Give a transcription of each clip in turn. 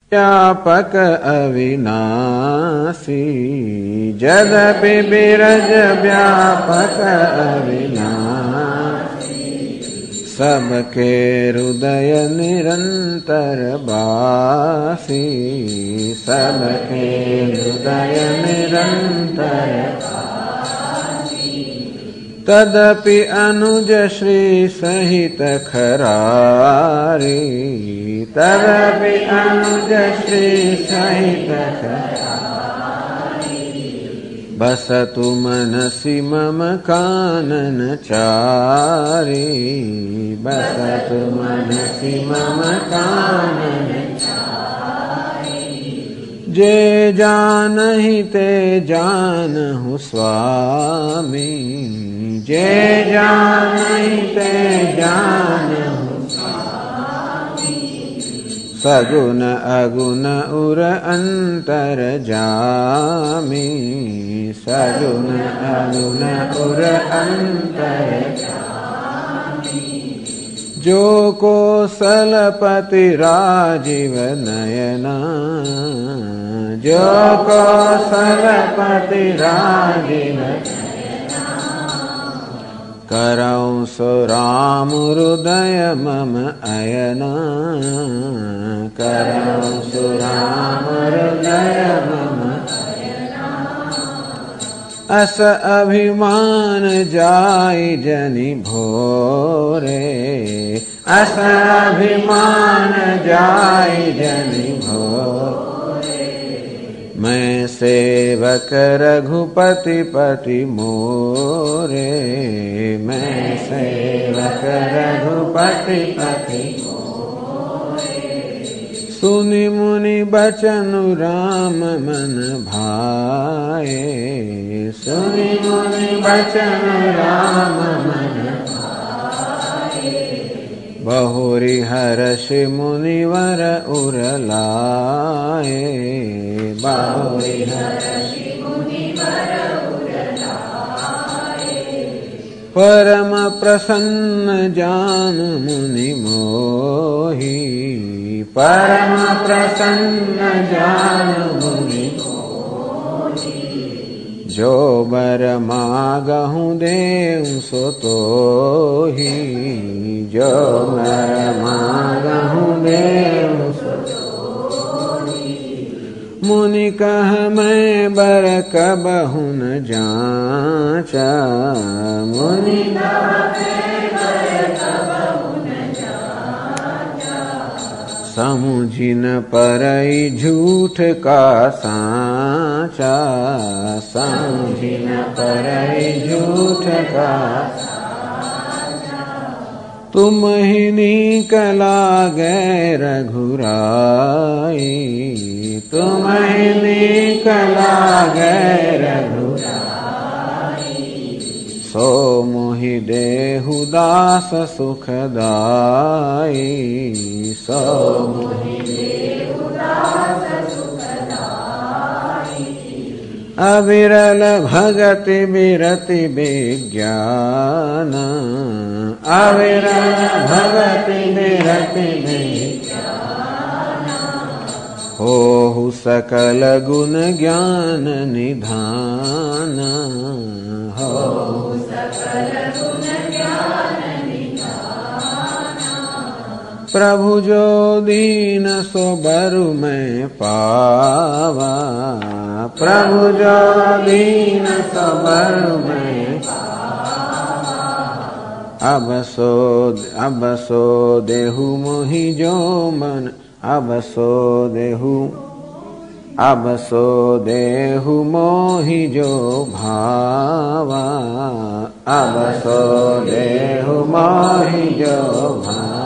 व्यापक अविनाशी यद्यपि बिरज व्यापक अविनाशी सबके हृदय निरंतर बासी सबके हृदय निरंतर तदपि अनुज श्री सहित खरारी तदपि अनुज श्री सहित खरारी बसतु मनसि मम कानन चारी बसतु मनसि मम कानन जे जानहि ते जानहु स्वामी जे जानहि ते जानहु स्वामी सगुण अगुण उर अंतर जामी सगुण अगुण उर अंतर जो कौशलपति राजीव नयना जो कौशलपति राजीव करौ सो राम हृदय मम अयना करौ सो राम हृदय मम अस अभिमान जाय जनि भोरे अस अभिमान जाय जनि भोरे मैं सेवक रघुपति पति मोरे मैं सेवक रघुपति पति सुनि मुनि बचन राम मन भाए सुनि मुनि बचन राम मन भाए बहुरी हर्ष मुनिवर उरलाए बहुरी हर्ष मुनिवर उरलाए परम प्रसन्न जान मुनि मोहि परम प्रसन्न जान मुनि जो बर मागहु देउ सो तोहि जो बर मागहु देउ सो तोहि मुनि कह मैं बर कबहु न जांचा मुनि कह मैं बर कबहु न जांचा समुझि न परई झूठ का सांचा समुझि न परई झूठ का सांचा तुम ही निकला गए रघुराई तुम ही निकला गए रघुराई सो मोहि देहु दास सुखदाई सो मोहि देहु दास सुखदाई अविरल भगति विरति विज्ञान अविरल भगति विरति विज्ञान होहु सकल गुण ज्ञान निधान होहु सकल गुण ज्ञान निधान प्रभु जो दीन सो बरु मैं पावा प्रभु जो दीन सो बरु मैं पावा अब सो देहु मोहि जो मन अब सो देहु मोहि जो भावा अब सो देहु मोहि जो भावा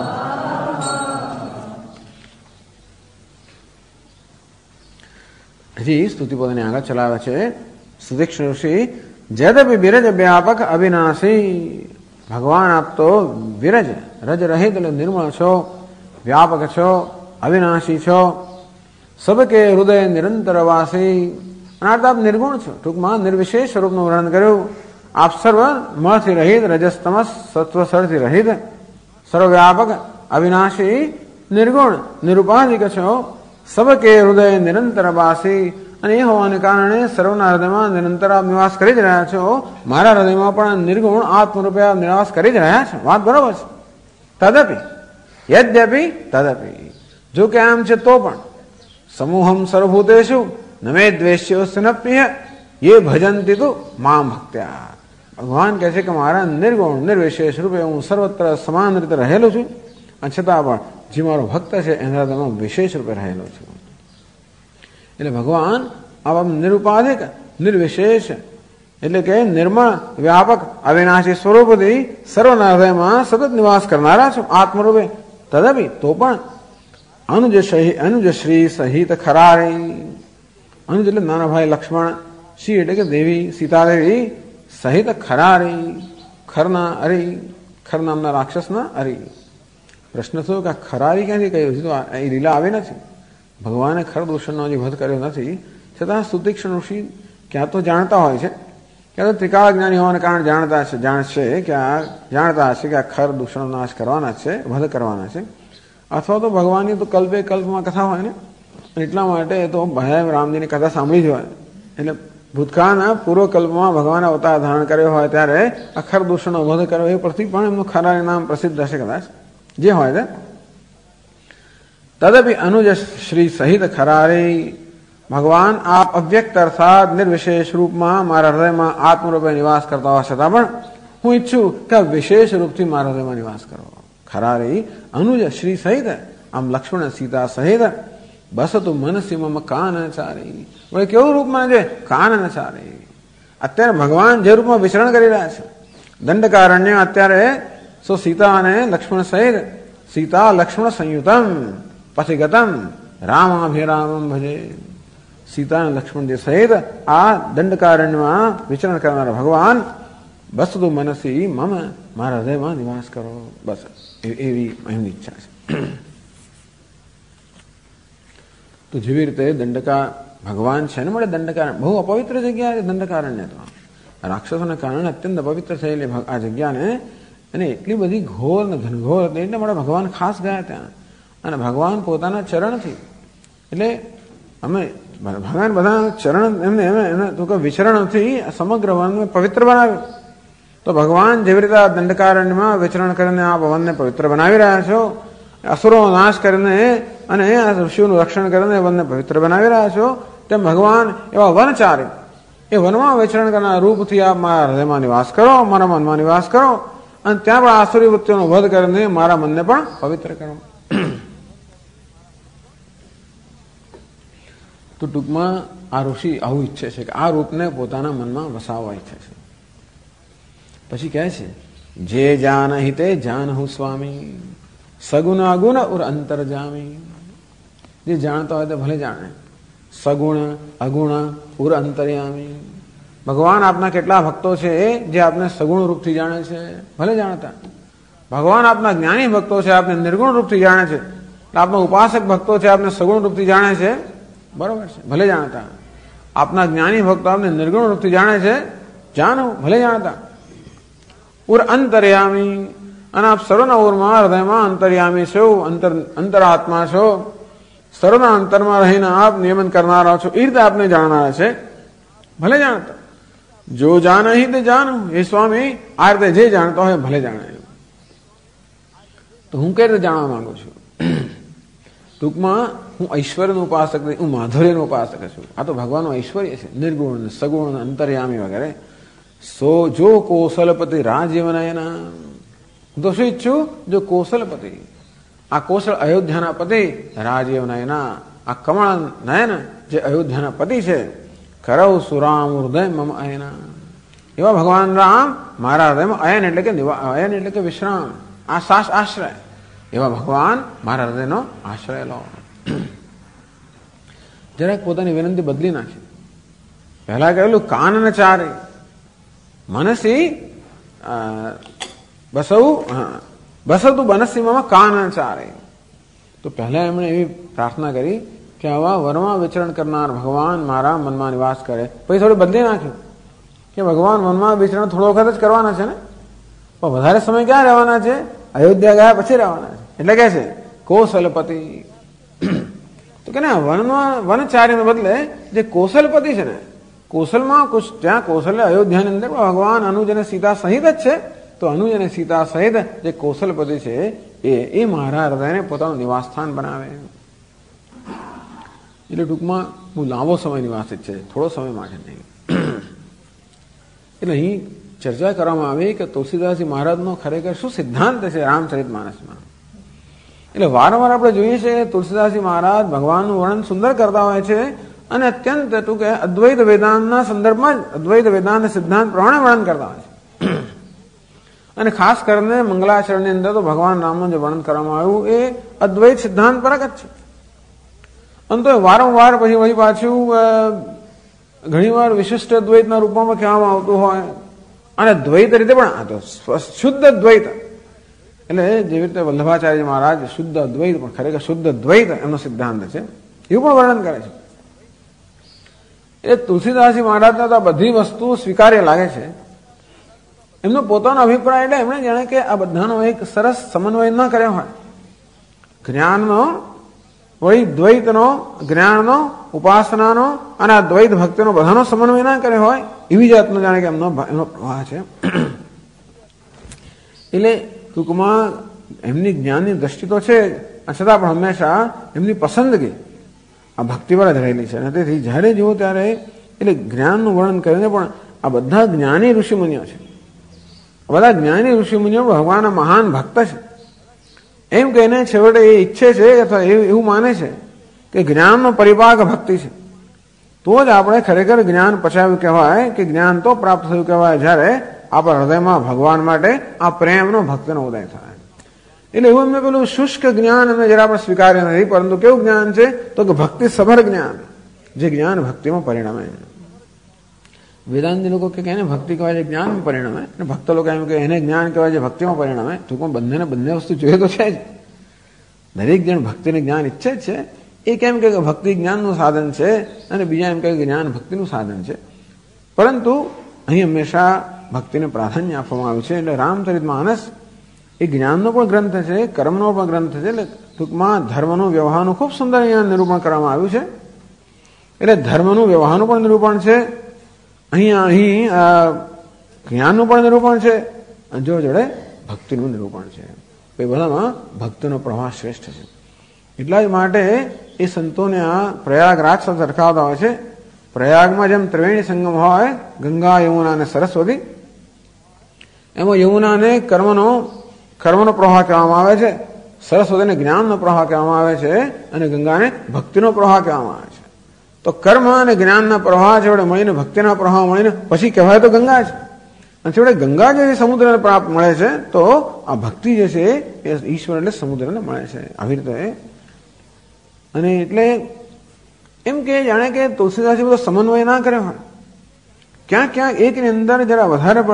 હજી સ્તુતિપદને આગળ ચલાવે છે સુદીક્ષણ ઋષિ જદપી બિરજ વ્યાપક અવિનાશી ભગવાન આપ તો વિરજ રજ રહિત એટલે નિર્મળ છો વ્યાપક છો અવિનાશી છો સબકે હૃદય નિરંતર વાસી અનાર્થ આપ નિર્ગુણ છો ટૂંકમાં નિર્વિશેષ સ્વરૂપનું વર્ણન કર્યું આપ સર્વ મળથી રહિત રજસ તમસ સત્વસરથી રહિત સર્વવ્યાપક અવિનાશી નિર્ગુણ નિરુપાધિક છો સબકે હૃદય નિરંતર વાસી, અને એ હોવાને કારણે સર્વના હૃદયમાં નિરંતર આપ નિવાસ કરી જ રહ્યા છો. મારા હૃદયમાં પણ નિર્ગુણ આત્મરૂપે આપ નિવાસ કરી જ રહ્યા છો. વાત બરોબર છે. તદપી યદ્યપી તદપી, જો કે આમ છે તો પણ સમૂહમ સર્વભૂતેષુ નમે દ્વેષ્યો સ્નપ્ય ये ભજંતી તું મામ ભક્ત્યા. ભગવાન કહે છે કે મારા નિર્ગુણ નિર્વિશેષ રૂપે હું સર્વત્ર સમાન રીતે રહેલો છું, અને છતાં પણ જે મારો ભક્ત છે એના હૃદયમાં વિશેષ રૂપે રહેલો છું. એટલે ભગવાન આપ નિરુપાધિક નિર્વિશેષ એટલે કે નિર્મળ વ્યાપક અવિનાશી સ્વરૂપથી સર્વના હૃદયમાં સતત નિવાસ કરનારા છો આત્મરૂપે. તદપી તો પણ અનુજ શ્રી સહિત ખરારી, અનુજ એટલે નાના ભાઈ લક્ષ્મણ, શ્રી એટલે કે દેવી સીતાદેવી, સહિત ખરારી ખરના અરી, ખર નામના રાક્ષસના અરી. પ્રશ્ન થયો કે ખરારી ક્યાંથી કહ્યું છે? તો એ લીલા આવી નથી. ભગવાને ખર દૂષણનો જે વધ કર્યો નથી, છતાં સુતીક્ષ્ણ ઋષિ ક્યાં તો જાણતા હોય છે, ક્યાં તો ત્રિકાળ જ્ઞાની હોવાને કારણે જાણશે કે જાણતા હશે કે આ ખર દૂષણનો નાશ કરવાના છે, વધ કરવાના છે. અથવા તો ભગવાનની તો કલ્પે કલ્પમાં કથા હોય ને, એટલા માટે તો ભાઈ રામજીની કથા સાંભળી જ હોય. એટલે ભૂતકાળના પૂર્વકલ્પમાં ભગવાને અવતાર ધારણ કર્યો હોય ત્યારે અખર દૂષણનો વધ કર્યો, એ પરથી પણ એમનું ખરારી નામ પ્રસિદ્ધ હશે કદાચ, જે હોય તે. તદપી અનુજ શ્રી સહિત ખરારી, ભગવાન આપ અવ્યક્ત અર્થાત નિર્વિશેષ રૂપમાં મારા હૃદયમાં આત્મરૂપે નિવાસ કરતા હોવા છતાં પણ હું ઈચ્છું કે વિશેષ રૂપથી મારા હૃદયમાં નિવાસ કરો. ખરારી અનુજ શ્રી સહિત, આમ લક્ષ્મણ સીતા સહિત, બસ તું મનસી મમ કાનચારી. વળી કેવું રૂપમાં છે? કાનચારી. અત્યારે ભગવાન જે રૂપમાં વિચરણ કરી રહ્યા છે દંડકારણ્ય, અત્યારે સો સીતા અને લક્ષ્મણ સહિત, સીતા લક્ષ્મણ સંયુતમ પથિગતમ રામાભિરામમ ભજે. સીતા અને લક્ષ્મણ જે સહિત આ દંડકારણ્યમાં વિચરણ કરનારા ભગવાન, બસ તું મનસી મમ, મારા હૃદયમાં નિવાસ કરો. બસ એવી એમની ઈચ્છા છે. તો જેવી રીતે દંડકા ભગવાન છે ને મળે દંડકારણ્ય, બહુ અપવિત્ર જગ્યા છે દંડકારણ્ય. તો રાક્ષસોને કારણે અત્યંત અપવિત્ર થયેલી આ જગ્યાને, અને એટલી બધી ઘોર ને ઘનઘોર હતી, એટલે મળે ભગવાન ખાસ ગયા ત્યાં. અને ભગવાન પોતાના ચરણથી, એટલે અમે ભગવાન બધા ચરણ એમને એને તો કે વિચરણથી સમગ્ર વનને પવિત્ર બનાવ્યું. તો ભગવાન જેવી રીતે આ દંડકારણ્યમાં વિચરણ કરીને આ વનને પવિત્ર બનાવી રહ્યા છો, અસુરો નાશ કરીને અને ઋષિઓનું રક્ષણ કરીને વનને પવિત્ર બનાવી રહ્યા છો, તેમ ભગવાન એવા વનચારી એ વનમાં વિચરણ કરનાર રૂપથી આપ મારા હૃદયમાં નિવાસ કરો, મારા મનમાં નિવાસ કરો, અને ત્યાં પણ આસુરી વૃત્તિઓનો વધ કરીને મારા મનને પણ પવિત્ર કરો. તો ટૂંકમાં આ ઋષિ આવું ઈચ્છે છે કે આ રૂપને પોતાના મનમાં વસાવવા ઈચ્છે છે. પછી કહે છે જે જાન હિતે જાન હું સ્વામી, સગુણ અગુણ ઉર અંતરજામી. જે જાણતા હોય તો ભલે જાણે, સગુણ અગુણ ઉર અંતર્યામી. ભગવાન આપના કેટલા ભક્તો છે જે આપને સગુણ રૂપથી જાણે છે, ભલે જાણતા. ભગવાન આપના જ્ઞાની ભક્તો છે, આપને નિર્ગુણ રૂપથી જાણે છે. આપના ઉપાસક ભક્તો છે, આપને સગુણ રૂપથી જાણે છે, બરોબર છે, ભલે જાણતા. આપના જ્ઞાની ભક્તો આપને નિર્ગુણ રૂપથી જાણે છે, જાણો, ભલે જાણતા. ઉર અંતર્યામી, અને આપ સર્વના ઉરમાં હૃદયમાં અંતર્યામી છો, અંતરાત્મા છો, સર્વના અંતરમાં રહીને આપ નિયમન કરનારા છો, એ રીતે આપને જાણનારા છે, ભલે જાણતા. જો જાન અહીં તે જાણું, એ સ્વામી આ રીતે જે જાણતા હોય ભલે જાણે. તો હું કઈ રીતે જાણવા માંગુ છું? ટૂંકમાં હું ઐશ્વર્યનો ઉપાસક નહીં, હું માધુર્યનો ઉપાસક છું. આ તો ભગવાનનું ઐશ્વર્ય છે, નિર્ગુણ સગુણ અંતર્યામી વગેરે. સો જો કૌશલપતિ રાજ્યવનયના, હું તો શું ઈચ્છું? જો કૌશલપતિ, આ કૌશલ અયોધ્યાના પતિ, રાજ્યવનયના આ કમળ નયન જે અયોધ્યાના પતિ છે, કરવ સુરામ હૃદય મમ અયના. એવા ભગવાન રામ મારા હૃદયમાં, અયન એટલે કે અયન એટલે કે વિશ્રામ, આશ્રય. એવા ભગવાન મારા હૃદયનો આશ્રય લો. જરાક પોતાની વિનંતી બદલી નાખી. પહેલા કહેલું કાનન ચારે મનસી બસતું બનસીમાં કાનન ચારે. તો પહેલા એમણે એવી પ્રાર્થના કરી કે આવા વનમાં વિચરણ કરનાર ભગવાન મારા મનમાં નિવાસ કરે. પછી થોડું બદલી નાખ્યું કે ભગવાન વનમાં વિચરણ થોડો વખત જ કરવાના છે ને, પણ વધારે સમય ક્યાં રહેવાના છે? અયોધ્યા ગયા પછી રહેવાના છે. એટલે કે છે કૌશલપતિ તો કે વનચારીને બદલે જે કૌશલપતિ છે ને, કૌશલમાં ત્યાં કૌશલ્ય અયોધ્યાની અંદર ભગવાન અનુજ અને સીતા સહિત જ છે. તો અનુજ અને સીતા સહિત જે કૌશલપતિ છે એ મારા હૃદયને પોતાનું નિવાસ સ્થાન બનાવે. એટલે ટૂંકમાં બહુ લાંબો સમય નિવાસિત છે, થોડો સમય માટે નહીં. એટલે અહીં ચર્ચા કરવામાં આવી કે તુલસીદાસજી મહારાજનો ખરેખર શું સિદ્ધાંત છે રામચરિતમાનસમાં. એટલે વારંવાર આપણે જોઈએ છીએ કે તુલસીદાસજી મહારાજ ભગવાનનું વર્ણન સુંદર કરતા હોય છે અને અત્યંત ટૂંકે અદ્વૈત વેદાંતના સંદર્ભમાં જ અદ્વૈત વેદાંત સિદ્ધાંત પ્રમાણે વર્ણન કરતા હોય છે. અને ખાસ કરીને મંગલાચરણની અંદર તો ભગવાન રામનું જે વર્ણન કરવામાં આવ્યું એ અદ્વૈત સિદ્ધાંત પરક જ છે. અને તો વારંવાર પછી પાછું ઘણીવાર વિશિષ્ટ દ્વૈતના રૂપમાં કહેવામાં આવતું હોય અને દ્વૈત રીતે પણ આ તો શુદ્ધ દ્વૈત, એટલે જેવી રીતે વલ્લભાચાર્ય મહારાજ શુદ્ધ અદ્વૈત પણ ખરેખર શુદ્ધ દ્વૈત એમનો સિદ્ધાંત છે, એવું પણ વર્ણન કરે છે. એ તુલસીદાસજી મહારાજને તો આ બધી વસ્તુ સ્વીકાર્ય લાગે છે. એમનો પોતાનો અભિપ્રાય એટલે એમણે જાણે કે આ બધાનો એક સરસ સમન્વય ન કર્યો હોય, જ્ઞાનનો વળી દ્વૈતનો, જ્ઞાનનો, ઉપાસનાનો અને આ દ્વૈત ભક્તિનો બધાનો સમન્વય ના કર્યો હોય એવી જાતનો જાણે કે એમનો પ્રવાહ છે. એટલે ટૂંકમાં એમની જ્ઞાનની દ્રષ્ટિ તો છે, છતાં પણ હંમેશા એમની પસંદગી આ ભક્તિ પર જ રહેલી છે. અને તેથી જ્યારે જુઓ ત્યારે એટલે જ્ઞાનનું વર્ણન કરીને પણ આ બધા જ્ઞાની ઋષિમુનિઓ છે, બધા જ્ઞાની ઋષિમુનિઓ ભગવાનના મહાન ભક્ત છે એમ કહીને છેવટે એ ઈચ્છે છે અથવા એવું માને છે કે જ્ઞાનનો પરિપાક ભક્તિ છે. તો જ આપણે ખરેખર જ્ઞાન પચાવ્યું કહેવાય કે જ્ઞાન તો પ્રાપ્ત થયું કહેવાય જ્યારે આપણા હૃદયમાં ભગવાન માટે આ પ્રેમનો ભક્તિનો ઉદય થાય. એટલે એવું એમને પેલું શુષ્ક જ્ઞાન અમે જરા પણ સ્વીકાર્ય નથી, પરંતુ કેવું જ્ઞાન છે તો કે ભક્તિ સભર જ્ઞાન, જે જ્ઞાન ભક્તિમાં પરિણમે. વેદાંતિ લોકો કે એને ભક્તિ કહેવાય છે જ્ઞાનમાં પરિણમે, અને ભક્ત લોકો એમ કે એને જ્ઞાન કહેવાય છે ભક્તિમાં પરિણમે. ટૂંકમાં બંને વસ્તુ જોઈએ તો છે જ. દરેક જણ ભક્તિને જ્ઞાન ઈચ્છે જ છે. એ કેમ કે ભક્તિ જ્ઞાનનું સાધન છે અને બીજા એમ કહે કે જ્ઞાન ભક્તિનું સાધન છે. પરંતુ અહીં હંમેશા ભક્તિને પ્રાધાન્ય આપવામાં આવ્યું છે. એટલે રામચરિતમાનસ એ જ્ઞાનનો પણ ગ્રંથ છે, કર્મનો પણ ગ્રંથ છે. એટલે ટૂંકમાં ધર્મનું વ્યવહારનું ખૂબ સુંદર અહીંયા નિરૂપણ કરવામાં આવ્યું છે. એટલે ધર્મનું વ્યવહારનું પણ નિરૂપણ છે, અહીં જ્ઞાનનું પણ નિરૂપણ છે અને જોડે ભક્તિનું નિરૂપણ છે. એ બધામાં ભક્તિનો પ્રવાહ શ્રેષ્ઠ છે. એટલા જ માટે એ સંતોને આ પ્રયાગરાજ સાથે સરખાવતા હોય છે. પ્રયાગમાં જેમ ત્રિવેણી સંગમ હોય, ગંગા, યમુના અને સરસ્વતી, એમાં યમુનાને કર્મનો પ્રવાહ કહેવામાં આવે છે, સરસ્વતીને જ્ઞાનનો પ્રવાહ કહેવામાં આવે છે અને ગંગાને ભક્તિનો પ્રવાહ કહેવામાં આવે છે. તો કર્મ અને જ્ઞાનના પ્રવાહ જોડે મળીને ભક્તિના પ્રવાહ મળીને પછી કહેવાય તો ગંગા છે. અને છેવટે ગંગા જે સમુદ્રને પ્રાપ્ત મળે છે, તો આ ભક્તિ જે છે એ ઈશ્વર એટલે સમુદ્રને મળે છે. આવી રીતે અને એટલે એમ કે જાણે કે તુલસીદાસજી બધો સમન્વય ના કર્યો હોય, ક્યાંક એકની અંદર જરા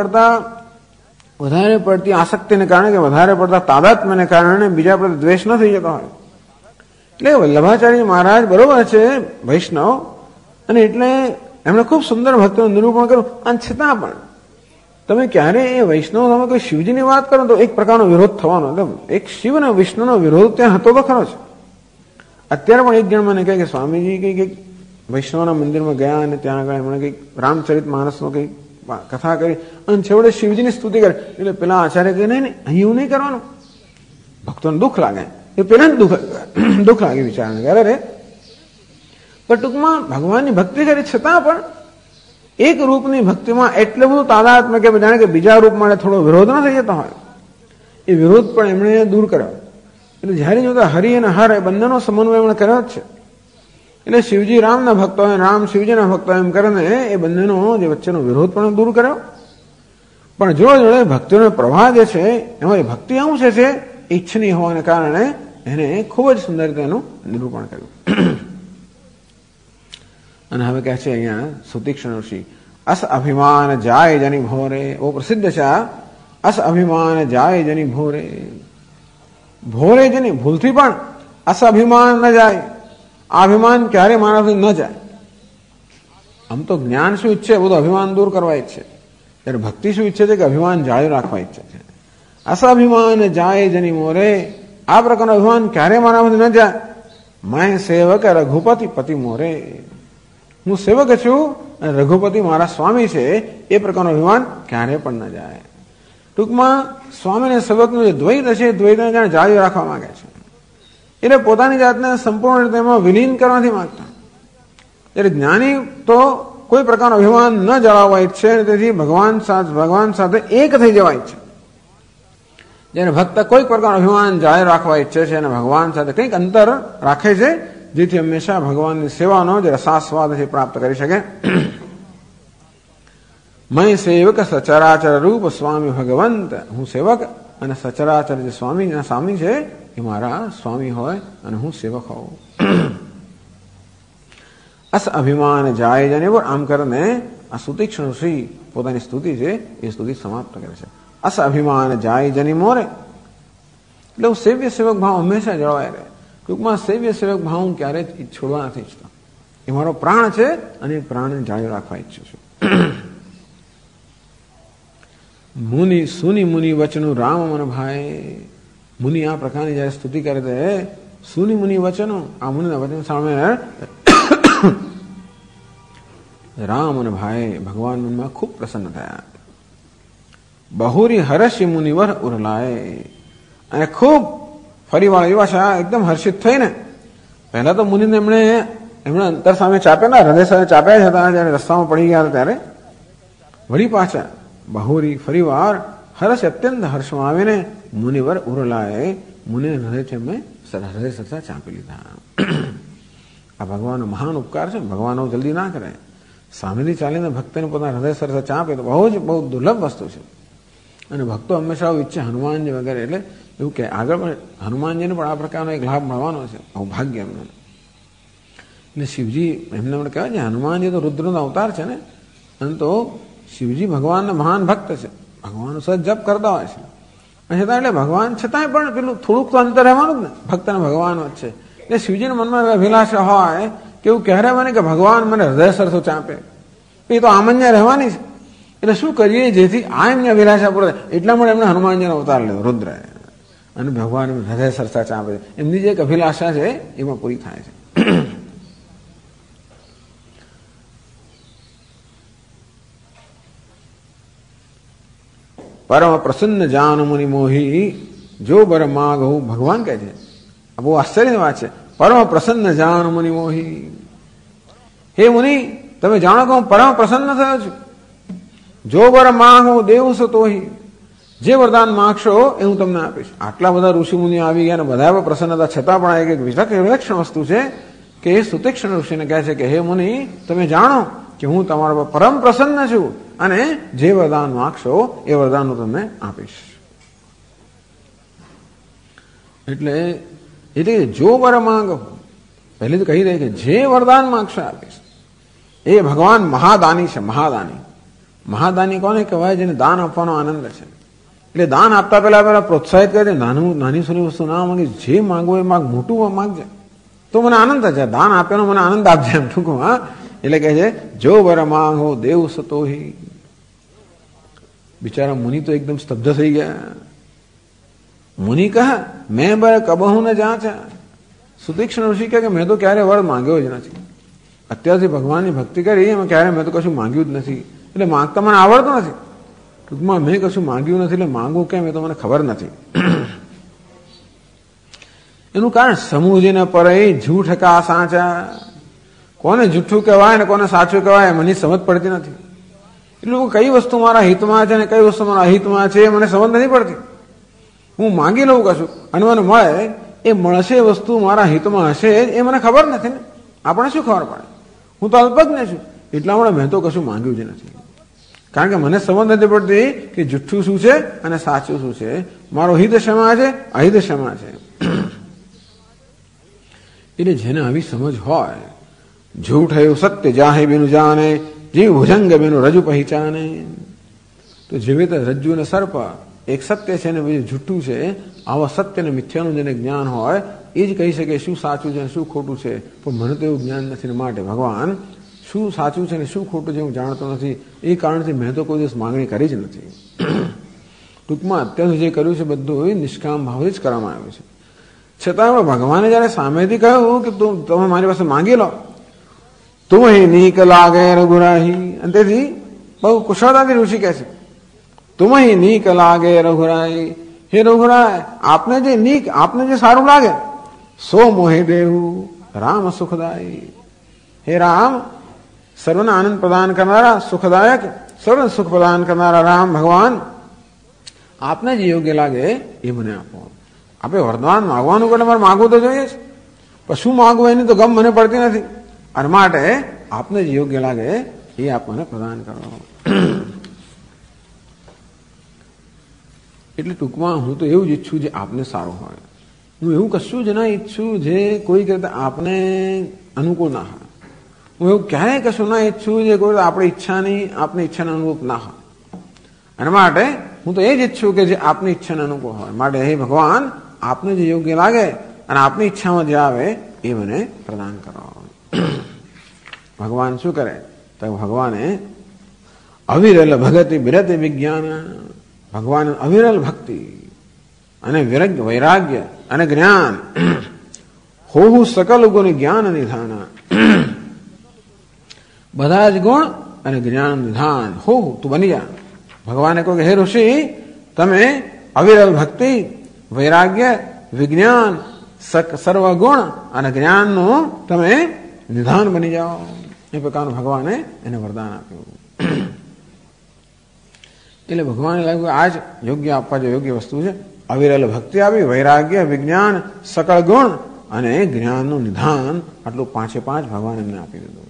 વધારે પડતી આસક્તિને કારણે કે વધારે પડતા તાદાત્મ્યને કારણે બીજા પ્રત્યે દ્વેષ ન થઈ જતો હોય. એટલે વલ્લભાચાર્ય મહારાજ બરોબર છે વૈષ્ણવ, અને એટલે એમણે ખૂબ સુંદર ભક્તિનું નિરૂપણ કર્યું. અને છતાં પણ તમે ક્યારે એ વૈષ્ણવ તમે કોઈ શિવજીની વાત કરો તો એક પ્રકારનો વિરોધ થવાનો, એક શિવ અને વિષ્ણુનો વિરોધ ત્યાં હતો તો ખરો છે. અત્યારે પણ એક જણ મને કહે કે સ્વામીજી કંઈક વૈષ્ણવના મંદિરમાં ગયા અને ત્યાં આગળ એમણે કંઈક રામચરિતમાનસનો કંઈક કથા કરી અને છેવટે શિવજીની સ્તુતિ કરી. એટલે પેલા આચાર્ય કહે નહીં અહીં એવું નહીં કરવાનું, ભક્તોને દુઃખ લાગે. એ પેલા દુઃખ લાગે વિચારને કરે રે. પણ ટૂંકમાં ભગવાનની ભક્તિ કરી છતાં પણ એક રૂપની ભક્તિમાં એટલું બધું તાદાત્મ્ય કે જાણે કે બીજા રૂપ માટે થોડો વિરોધ ન થઈ જતો હોય, એ વિરોધ પણ એમણે દૂર કર્યો. એટલે જયારે જોતા હરિ અને હર એ બંનેનો સમન્વય એમણે કર્યો જ છે. એટલે શિવજી રામના ભક્તો હોય, રામ શિવજીના ભક્તો એમ કરીને એ બંનેનો જે વચ્ચેનો વિરોધ પણ દૂર કર્યો. પણ જોડે ભક્તિનો પ્રવાહ જે છે એમાં ભક્તિ અંશ છે ઈચ્છનીય હોવાને કારણે એને ખૂબ જ સુંદર રીતે એનું નિરૂપણ કર્યું. અને હવે કહે છે અહીંયા સુતીક્ષ્ણ ઋષિ, અસ અભિમાન જાય જની ભોરે, બહુ પ્રસિદ્ધ છે આ, અસ અભિમાન જાય જની ભોરે. ભોરે જની ભૂલથી પણ અસ અભિમાન ન જાય, આ અભિમાન ક્યારે માણસ ન જાય. આમ તો જ્ઞાન શું ઈચ્છે, બધું અભિમાન દૂર કરવા ઈચ્છે, ત્યારે ભક્તિ શું ઈચ્છે છે કે અભિમાન જાળવી રાખવા ઈચ્છે છે. અસ અભિમાન જાય જની મોરે, આ પ્રકારનું અભિમાન ક્યારે મારામાંથી ન જાય. मैं सेवक रघुपति पति मोरे, હું સેવક છું અને રઘુપતિ મારા સ્વામી છે, એ પ્રકારનો અભિમાન ક્યારે પણ ન જાય. ટૂંકમાં સ્વામી અને સેવકનું જે દ્વૈત છે, દ્વૈતને જાણે જાળવી રાખવા માંગે છે. એટલે પોતાની જાતને સંપૂર્ણ રીતે એમાં વિલીન કરવા નથી માંગતા. એટલે જ્ઞાની તો કોઈ પ્રકારનો અભિમાન ન જળાવવા ઈચ્છે, તેથી ભગવાન સાથે એક થઈ જવા ઈચ્છે. જ્યારે ભક્ત કોઈ પ્રકારનો અભિમાન જાળવી રાખવા ઈચ્છે છે અને ભગવાન સાથે કંઈક અંતર રાખે છે, જેથી હંમેશા ભગવાનની સેવાનો જે રસાસ્વાદ છે પ્રાપ્ત કરી શકે. મય સેવક સચરાચર રૂપ સ્વામી ભગવંત, હું સેવક અને સચરાચર જે સ્વામી છે એ મારા સ્વામી હોય અને હું સેવક હોઉં. અસ અભિમાન જાય જને, આમ કરીને આ સુતીક્ષ્ણ ઋષિ પોતાની સ્તુતિ છે એ સ્તુતિ સમાપ્ત કરે છે. અસ અભિમાન જાય જની મોરે, એટલે હું સેવ્ય સેવક ભાવ હંમેશા જળવાય રહે. ટૂંકમાં સેવ્ય સેવક ભાવ હું ક્યારેય છોડવા નથી ઈચ્છતો. એ મારો પ્રાણ છે અને એ પ્રાણને જાળવી રાખવા ઈચ્છું છું. મુનિ સુનિ મુનિ વચનું રામ મન ભાઈ, મુનિ આ પ્રકારની જયારે સ્તુતિ કરે છે, સુનિ મુનિ વચનો, આ મુનિના વચન સામે રામ અને ભાઈ ભગવાન મનમાં ખૂબ પ્રસન્ન થયા. બહુરી હર્ષ મુનિવર ઉરલાય, અને ખૂબ ફરીવાર એવા એકદમ હર્ષિત થઈને, પહેલા તો મુનિને એમણે અંતર સામે ચાપ્યા, હૃદય સામે ચાપ્યા હતા જયારે રસ્તામાં પડી ગયા હતા ત્યારે. વળી પાછા બહુરી ફરીવાર હર્ષ અત્યંત હર્ષમાં આવીને મુનિવર ઉરલાય, મુનિને હૃદય સરસા ચાંપી લીધા. આ ભગવાનનો મહાન ઉપકાર છે. ભગવાન જલ્દી ના કરે. સામેથી ચાલીને ભક્તને પોતાના હૃદય સરસા ચાંપે તો બહુ દુર્લભ વસ્તુ છે. અને ભક્તો હંમેશા ઈચ્છે હનુમાનજી વગેરે, એટલે એવું કે આગળ પણ હનુમાનજીને પણ આ પ્રકારનો એક લાભ મળવાનો છે, આવું ભાગ્ય એમને. એટલે શિવજી એમને કહેવાય છે હનુમાનજી તો રુદ્રનો અવતાર છે ને, અને તો શિવજી ભગવાનના મહાન ભક્ત છે, ભગવાનનો સહજ જપ કરતા હોય છે. છતાં એટલે ભગવાન છતાંય પણ પેલું થોડુંક તો અંતર રહેવાનું જ ને ભક્ત અને ભગવાન વચ્ચે. એટલે શિવજીના મનમાં અભિલાષા હોય કે એવું કહેવાય મને કે ભગવાન મને હૃદય સરસો ચાંપે, એ તો આમન્ય રહેવાની છે. એટલે શું કરીએ જેથી આ એમની અભિલાષા પૂરી થાય, એટલા માટે એમણે હનુમાનજીનો અવતાર લીધો રુદ્ર, અને ભગવાન હૃદય સરસા ચાંપે. એમની જે એક અભિલાષા છે એમાં પૂરી થાય છે. પરમ પ્રસન્ન જાન મુનિ મોહી, જો બર માગ હું, ભગવાન કહે છે, આ બહુ આશ્ચર્યની વાત છે. પરમ પ્રસન્ન જાન મુનિ મોહી, હે મુનિ તમે જાણો કે હું પરમ પ્રસન્ન થયો છું. જો બર માગ હું દેવ સતોહી, જે વરદાન માગશો એ હું તમને આપીશ. આટલા બધા ઋષિ મુનિ આવી ગયા અને બધા પ્રસન્નતા છતાં પણ એક વિલક્ષણ વસ્તુ છે કે એ સુતીક્ષ્ણ ઋષિને કહે છે કે હે મુનિ તમે જાણો કે હું તમારા પર પરમ પ્રસન્ન છું અને જે વરદાન માગશો એ વરદાન હું તમને આપીશ. એટલે જો વર માંગ, પહેલી તો કહી દે કે જે વરદાન માગશો આપીશ. એ ભગવાન મહાદાની છે. મહાદાની કોને કહેવાય? જેને દાન આપવાનો આનંદ છે. એટલે દાન આપતા પહેલા પ્રોત્સાહિત કરે, નાની સોની વસ્તુ ના માંગી, જે માંગવું એ માગ, મોટું માંગજે તો મને આનંદ થશે. દાન આપ્યાનો મને આનંદ આપજે એમ ટૂંકું. હા, એટલે કહે છે જો બર માંગો દેવ સતોહી. બિચારા મુનિ તો એકદમ સ્તબ્ધ થઈ ગયા. મુનિ કહે મેં બર કબહુ ન જાચા. સુતીક્ષ્ણ ઋષિ કહે કે મેં તો ક્યારે વર માંગ્યો જ નથી. અત્યારથી ભગવાનની ભક્તિ કરી એમાં ક્યારે મેં તો કશું માંગ્યું જ નથી. એટલે માંગતા મને આવડતું નથી. ટૂંકમાં મેં કશું માંગ્યું નથી, એટલે માંગવું કેમ એ તો મને ખબર નથી. એનું કારણ સમૂહજીને પર જૂઠ કા સાચા. કોને જૂઠું કહેવાય ને કોને સાચું કહેવાય મને સમજ પડતી નથી. એટલે કઈ વસ્તુ મારા હિતમાં છે ને કઈ વસ્તુ મારા અહિતમાં છે એ મને સમજ નથી પડતી. હું માંગી લઉં કશું અને મને મળે, એ મળશે વસ્તુ મારા હિતમાં હશે એ મને ખબર નથી ને. આપણે શું ખબર પડે? હું તો અલ્પજ્ઞ છું, એટલા માટે મેં તો કશું માંગ્યું જ નથી. કારણ કે મને સમજ નથી પડતી કે જુઠ્ઠું શું છે અને સાચું શું છે, મારો હિત શેમાં છે, અહિત શેમાં છે. એટલે જેને આવી સમજ હોય, झूठ है सत्य जाहे बिनु जाने, जीव भुजंग बिनु रजु पहिचाने. તો જેવી રીતે રજ્જુ અને સર્પ એક સત્ય છે ને બીજું જૂઠું છે, આવા સત્ય અને મિથ્યાનું જેને જ્ઞાન હોય એ જ કહી શકે શું સાચું છે અને શું ખોટું છે. પણ મને તો એવું જ્ઞાન નથી, માટે ભગવાન શું સાચું છે ને શું ખોટું છે હું જાણતો નથી. એ કારણથી મેં તો કોઈ દિવસ માંગણી કરી જ નથી. ટૂંકમાં અત્યાર સુધી જે કર્યું છે બધું નિષ્કામ ભાવે જ કરવામાં આવ્યું છે. છતાં ભગવાને જયારે સામેથી કહ્યું કે તમે મારી પાસે માંગી લો, તું નીક લાગે રઘુરાહી, અને તેથી બહુ કુશળતાથી ઋષિ કહે છે તુમ નીક લાગે રઘુરાહી, હે રઘુરાય આપને જે નીક, આપને જે સારું લાગે સો મોહે દેવું રામ સુખદાયી, હે રામ સર્વને આનંદ પ્રદાન કરનારા, સુખદાયક, સર્વને સુખ પ્રદાન કરનારા રામ ભગવાન આપને જે યોગ્ય લાગે એ મને આપો. આપણે વરદાન માગવાનું એટલે મારે માગવું તો જોઈએ જ, પણ શું માગવું એની તો ગમ મને પડતી નથી, અને માટે આપને જે યોગ્ય લાગે એ આપ મને પ્રદાન કરો. એટલે ટૂંકમાં હું તો એવું જ ઈચ્છું જે આપને સારું હોય. હું એવું કશું જ ના ઈચ્છું જે કોઈ કરતા આપને અનુકૂળ ના હોય. હું એવું ક્યારેય કશું ના ઈચ્છું જે કોઈ આપણી ઈચ્છાની, આપની ઈચ્છાને અનુરૂપ ના હોય. અને માટે હું તો એ જ ઈચ્છું કે જે આપની ઈચ્છાને અનુકૂળ હોય. માટે હે ભગવાન આપને જે યોગ્ય લાગે અને આપની ઈચ્છામાં જે આવે એ મને પ્રદાન કરો. ભગવાન શું કરે તો ભગવાને અવિરલ ભગતિ વિરતિ વિજ્ઞાન, ભગવાન અવિરલ ભક્તિ અને વૈરાગ્ય અને જ્ઞાન, હોવું સકલ ગુણ જ્ઞાન નિધાન, બધા જ ગુણ અને જ્ઞાન નિધાન હોવું તું બની જા. ભગવાને કહ્યું કે હે ઋષિ તમે અવિરલ ભક્તિ, વૈરાગ્ય, વિજ્ઞાન, સર્વ ગુણ અને જ્ઞાનનું તમે નિધાન બની જાઓ. એ પ્રકારનું ભગવાને એને વરદાન આપ્યું. એટલે ભગવાને લાગ્યું આ જ યોગ્ય આપવા જે યોગ્ય વસ્તુ છે. અવિરલ ભક્તિ આવી, વૈરાગ્ય, વિજ્ઞાન, સકળ ગુણ અને જ્ઞાનનું નિધાન, આટલું પાંચે પાંચ ભગવાન એમને આપી દીધું.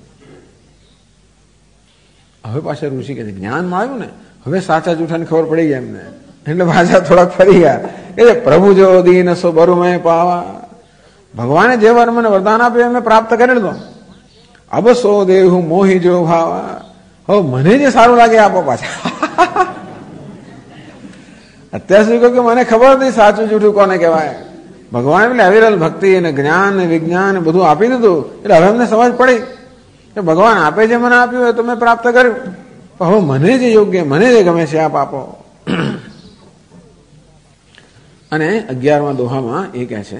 હવે પાછા ઋષિ કહે છે જ્ઞાન મળ્યું ને, હવે સાચા જૂઠાની ખબર પડી ગયા એમને, એટલે પાછા થોડાક ફરી ગયા. એટલે પ્રભુ જો દીન સો બરુમય પાવા, ભગવાને જે વાર મને વરદાન આપ્યું એમને પ્રાપ્ત કરી લીધો. અબ સો દેહુ મોહી જો ભાવા, હવે મને જે સારું લાગે આપો પાછા. અત્યાર સુધી કહ્યું કે મને ખબર નથી સાચું જૂઠું કોને કહેવાય. ભગવાન એટલે અવિરલ ભક્તિ અને જ્ઞાન ને વિજ્ઞાન બધું આપી દીધું. એટલે હવે અમને સમજ પડી કે ભગવાન આપે જે મને આપ્યું હોય તો મેં પ્રાપ્ત કર્યું, હવે મને જે યોગ્ય, મને જે ગમે છે આપ આપો. અને 11મા દોહામાં એ કહે છે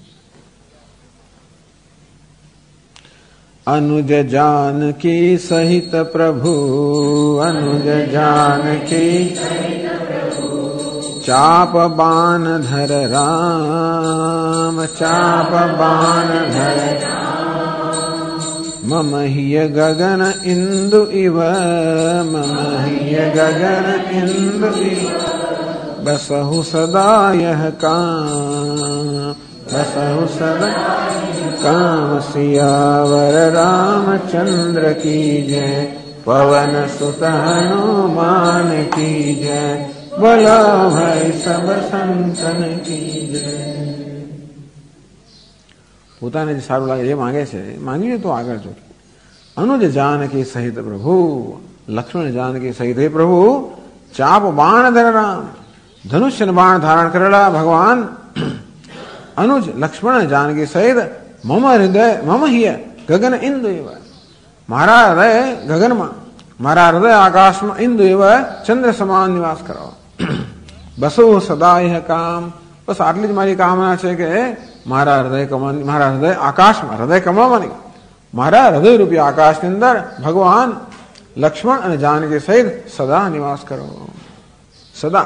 अनुज जानकी सहित प्रभु, अनुज जानकी चाप बाण धर राम, चाप बाण धर मम हिय गगन इंदु इव, मम हिय गगन इंदु इव, बसहु सदा यह काम, बसहु सदा काम सियावर रामचंद्र की जय, पवन सुत हनुमान की जय, बोलो भाई सब संतन की जय. પોતાને જે સારું લાગે એ માંગે છે, માંગીએ તો આગળ જો. અનુજ જાનકી સહિત પ્રભુ, લક્ષ્મણ જાનકી સહિત હે પ્રભુ ચાપ બાણ ધર રામ, ધનુષ્ય બાણ ધારણ કરેલા ભગવાન અનુજ લક્ષ્મણ જાનકી સહિત મમ હૃદય, મમ હિય ગગન ઇન્દુ એવ, મારા હૃદય ગગનમાં, મારા હૃદય આકાશમાં ઇન્દુ એવ ચંદ્ર સમાન નિવાસ કરો. બસો સદાય કામ, બસ આટલી જ મારી કામના છે કે મારા હૃદય આકાશમાં, હૃદય કમાવાની, મારા હૃદય રૂપી આકાશની અંદર ભગવાન લક્ષ્મણ અને જાનકી સહિત સદા નિવાસ કરો. સદા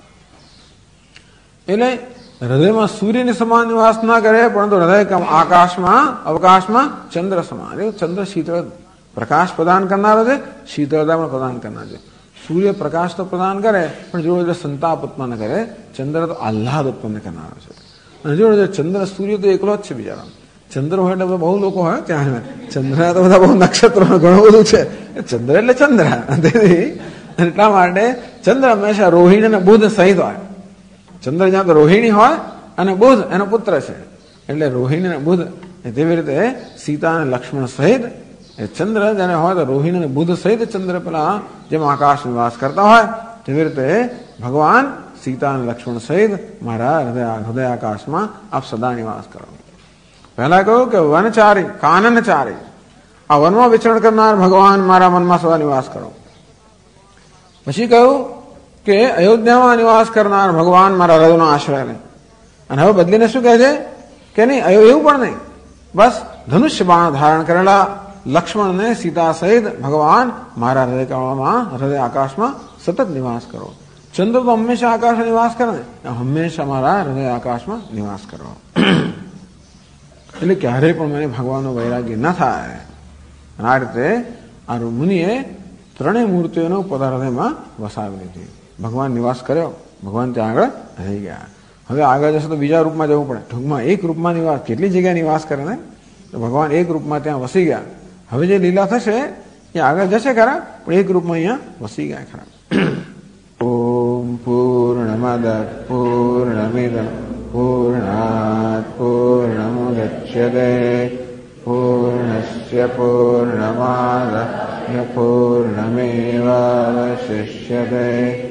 એટલે હૃદયમાં સૂર્યની સમાન નિવાસ ના કરે, પરંતુ હૃદય આકાશમાં, અવકાશમાં ચંદ્ર સમાન. ચંદ્ર શીતળ પ્રકાશ પ્રદાન કરનારો છે, શીતળતા પણ પ્રદાન કરનાર છે. સૂર્ય પ્રકાશ તો પ્રદાન કરે પણ જોડે સંતાપ ઉત્પન્ન કરે, ચંદ્ર તો આહ્લાદ ઉત્પન્ન કરનારો છે. અને જોડે ચંદ્ર, સૂર્ય તો એકલો જ છે બિચારા. ચંદ્ર હોય એટલે બહુ લોકો હોય ત્યાં, ચંદ્ર તો બધા બહુ નક્ષત્રો ઘણું બધું છે. ચંદ્ર એટલે ચંદ્ર, એટલા માટે ચંદ્ર હંમેશા રોહિણી અને બુધ સહિત હોય. ચંદ્ર જ્યાં તો રોહિણી હોય અને બુધ એનો પુત્ર છે, એટલે રોહિણી અને બુધ. તેવી રીતે સીતા અને લક્ષ્મણ સહિત એ ચંદ્ર જેને હોય તો રોહિણી અને બુધ સહિત ચંદ્ર પેલા જેમ આકાશ નિવાસ કરતા હોય, તેવી રીતે ભગવાન સીતા અને લક્ષ્મણ સહિત મારા હૃદય આકાશમાં આપ સદા નિવાસ કરો. પહેલા કહ્યું કે વનચારી, કાનનચારી, આ વનમાં વિચરણ કરનાર ભગવાન મારા મનમાં સદા નિવાસ કરો. પછી કહ્યું કે અયોધ્યામાં નિવાસ કરનાર ભગવાન મારા હૃદયનો આશ્રય લે. અને હવે બદલીને શું કહે છે કે નહીં? એવું પણ નહીં. બસ ધનુષ્ય બાણ ધારણ કરેલા લક્ષ્મણને સીતા સહિત ભગવાન મારા હૃદય આકાશમાં સતત નિવાસ કરો. ચંદ્ર તો હંમેશા આકાશમાં નિવાસ કરે ને, હંમેશા મારા હૃદય આકાશમાં નિવાસ કરો. એટલે ક્યારેય પણ મને ભગવાનનો વૈરાગ્ય ન થાય. આ રીતે આ મુનિએ ત્રણેય મૂર્તિઓનો પોતાના હૃદયમાં વસાવી લીધી. ભગવાન નિવાસ કર્યો, ભગવાન ત્યાં આગળ રહી ગયા. હવે આગળ જશે તો બીજા રૂપમાં જવું પડે. ટૂંકમાં એક રૂપમાં નિવાસ, કેટલી જગ્યાએ નિવાસ કરે ને, તો ભગવાન એક રૂપમાં ત્યાં વસી ગયા. હવે જે લીલા થશે એ આગળ જશે ખરા, પણ એક રૂપમાં અહીંયા વસી ગયા ખરા. ઓમ પૂર્ણમદ પૂર્ણમિદં પૂર્ણાત પૂર્ણમુદચ્યતે પૂર્ણસ્ય પૂર્ણમાદાય પૂર્ણમેવાવશિષ્યતે.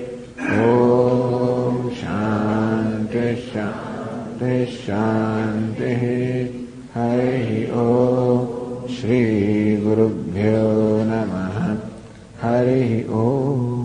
ઓમ શાંતિ શાંતિ શાંતિ. હરિ ઓમ. શ્રી ગુરુભ્યો નમઃ. હરિ ઓમ.